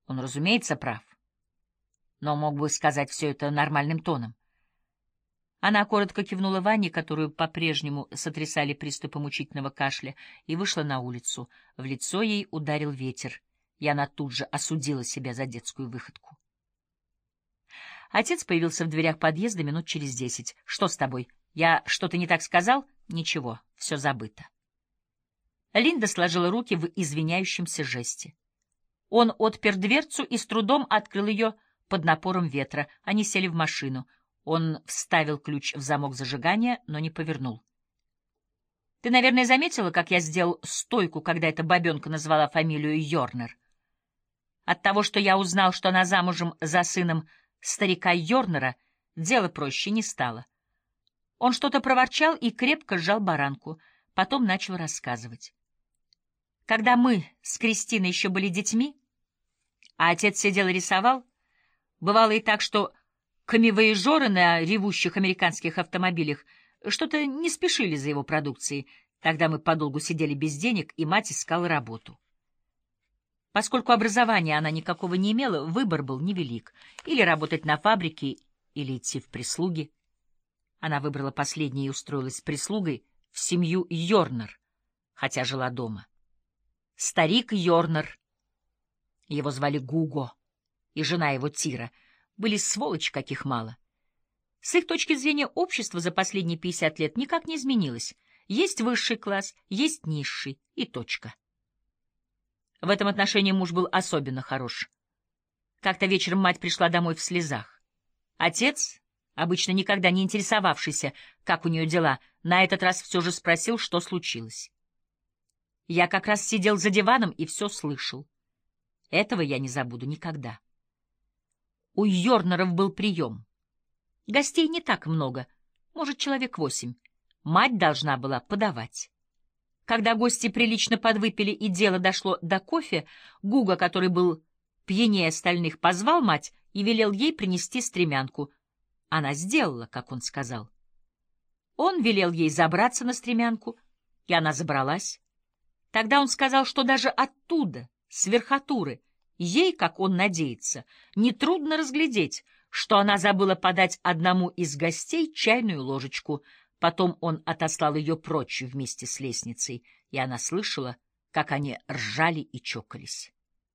Он, разумеется, прав. Но мог бы сказать все это нормальным тоном. Она коротко кивнула Ванне, которую по-прежнему сотрясали приступы мучительного кашля, и вышла на улицу. В лицо ей ударил ветер, и она тут же осудила себя за детскую выходку. Отец появился в дверях подъезда минут через 10. — Что с тобой? Я что-то не так сказал? — Ничего, все забыто. Линда сложила руки в извиняющемся жесте. Он отпер дверцу и с трудом открыл ее под напором ветра. Они сели в машину. Он вставил ключ в замок зажигания, но не повернул. — Ты, наверное, заметила, как я сделал стойку, когда эта бабенка назвала фамилию Йорнер? От того, что я узнал, что она замужем за сыном старика Йорнера, дело проще не стало. Он что-то проворчал и крепко сжал баранку, потом начал рассказывать. Когда мы с Кристиной еще были детьми, а отец сидел и рисовал, бывало и так, что камевояжеры на ревущих американских автомобилях что-то не спешили за его продукцией. Тогда мы подолгу сидели без денег, и мать искала работу. Поскольку образования она никакого не имела, выбор был невелик. Или работать на фабрике, или идти в прислуги. Она выбрала последнее и устроилась прислугой в семью Йорнер, хотя жила дома. Старик Йорнер, его звали Гуго, и жена его Тира, были сволочи, каких мало. С их точки зрения общество за последние 50 лет никак не изменилось. Есть высший класс, есть низший, и точка. В этом отношении муж был особенно хорош. Как-то вечером мать пришла домой в слезах. Отец, обычно никогда не интересовавшийся, как у нее дела, на этот раз все же спросил, что случилось. Я как раз сидел за диваном и все слышал. Этого я не забуду никогда. У Йорнеров был прием. Гостей не так много, может, человек 8. Мать должна была подавать. Когда гости прилично подвыпили и дело дошло до кофе, Гуга, который был пьянее остальных, позвал мать и велел ей принести стремянку. Она сделала, как он сказал. Он велел ей забраться на стремянку, и она забралась. Тогда он сказал, что даже оттуда, с верхотуры, ей, как он надеется, нетрудно разглядеть, что она забыла подать одному из гостей чайную ложечку. Потом он отослал ее прочь вместе с лестницей, и она слышала, как они ржали и чокались.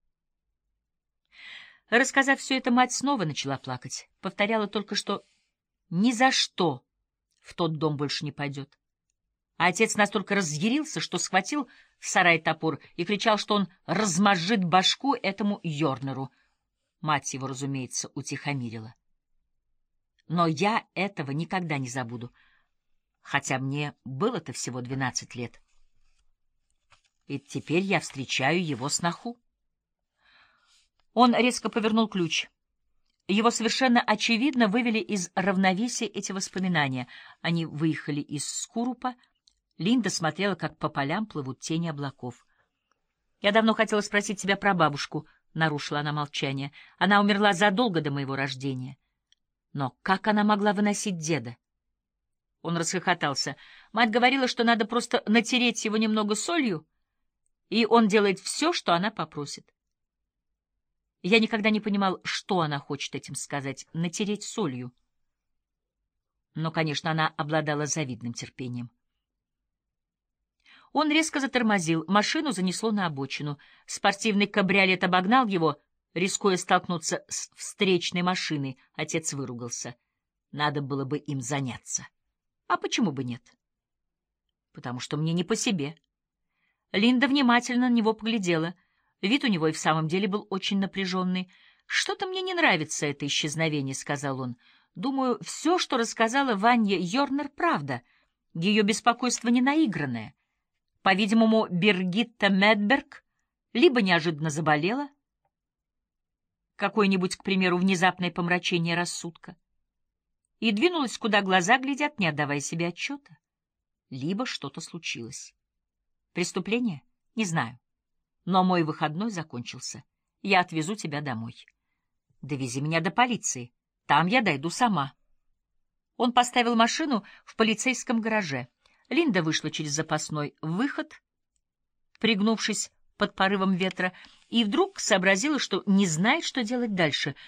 Рассказав все это, мать снова начала плакать. Повторяла только, что ни за что в тот дом больше не пойдет. А отец настолько разъярился, что схватил в сарае топор и кричал, что он размозжит башку этому Йорнеру. Мать его, разумеется, утихомирила. Но я этого никогда не забуду, хотя мне было-то всего 12 лет. И теперь я встречаю его сноху. Он резко повернул ключ. Его совершенно очевидно вывели из равновесия эти воспоминания. Они выехали из Скурупа. Линда смотрела, как по полям плывут тени облаков. — Я давно хотела спросить тебя про бабушку, — нарушила она молчание. Она умерла задолго до моего рождения. Но как она могла выносить деда? Он расхохотался. Мать говорила, что надо просто натереть его немного солью, и он делает все, что она попросит. Я никогда не понимал, что она хочет этим сказать — натереть солью. Но, конечно, она обладала завидным терпением. Он резко затормозил, машину занесло на обочину. Спортивный кабриолет обогнал его, рискуя столкнуться с встречной машиной. Отец выругался. Надо было бы им заняться. А почему бы нет? Потому что мне не по себе. Линда внимательно на него поглядела. Вид у него и в самом деле был очень напряженный. «Что-то мне не нравится это исчезновение», — сказал он. «Думаю, все, что рассказала Ванья Йорнер, правда. Ее беспокойство не наигранное. По-видимому, Биргитта Медберг либо неожиданно заболела, какое-нибудь, к примеру, внезапное помрачение рассудка, и двинулась, куда глаза глядят, не отдавая себе отчета. Либо что-то случилось. Преступление? Не знаю. Но мой выходной закончился. Я отвезу тебя домой. Довези меня до полиции. Там я дойду сама. Он поставил машину в полицейском гараже. Линда вышла через запасной выход, пригнувшись под порывом ветра, и вдруг сообразила, что не знает, что делать дальше.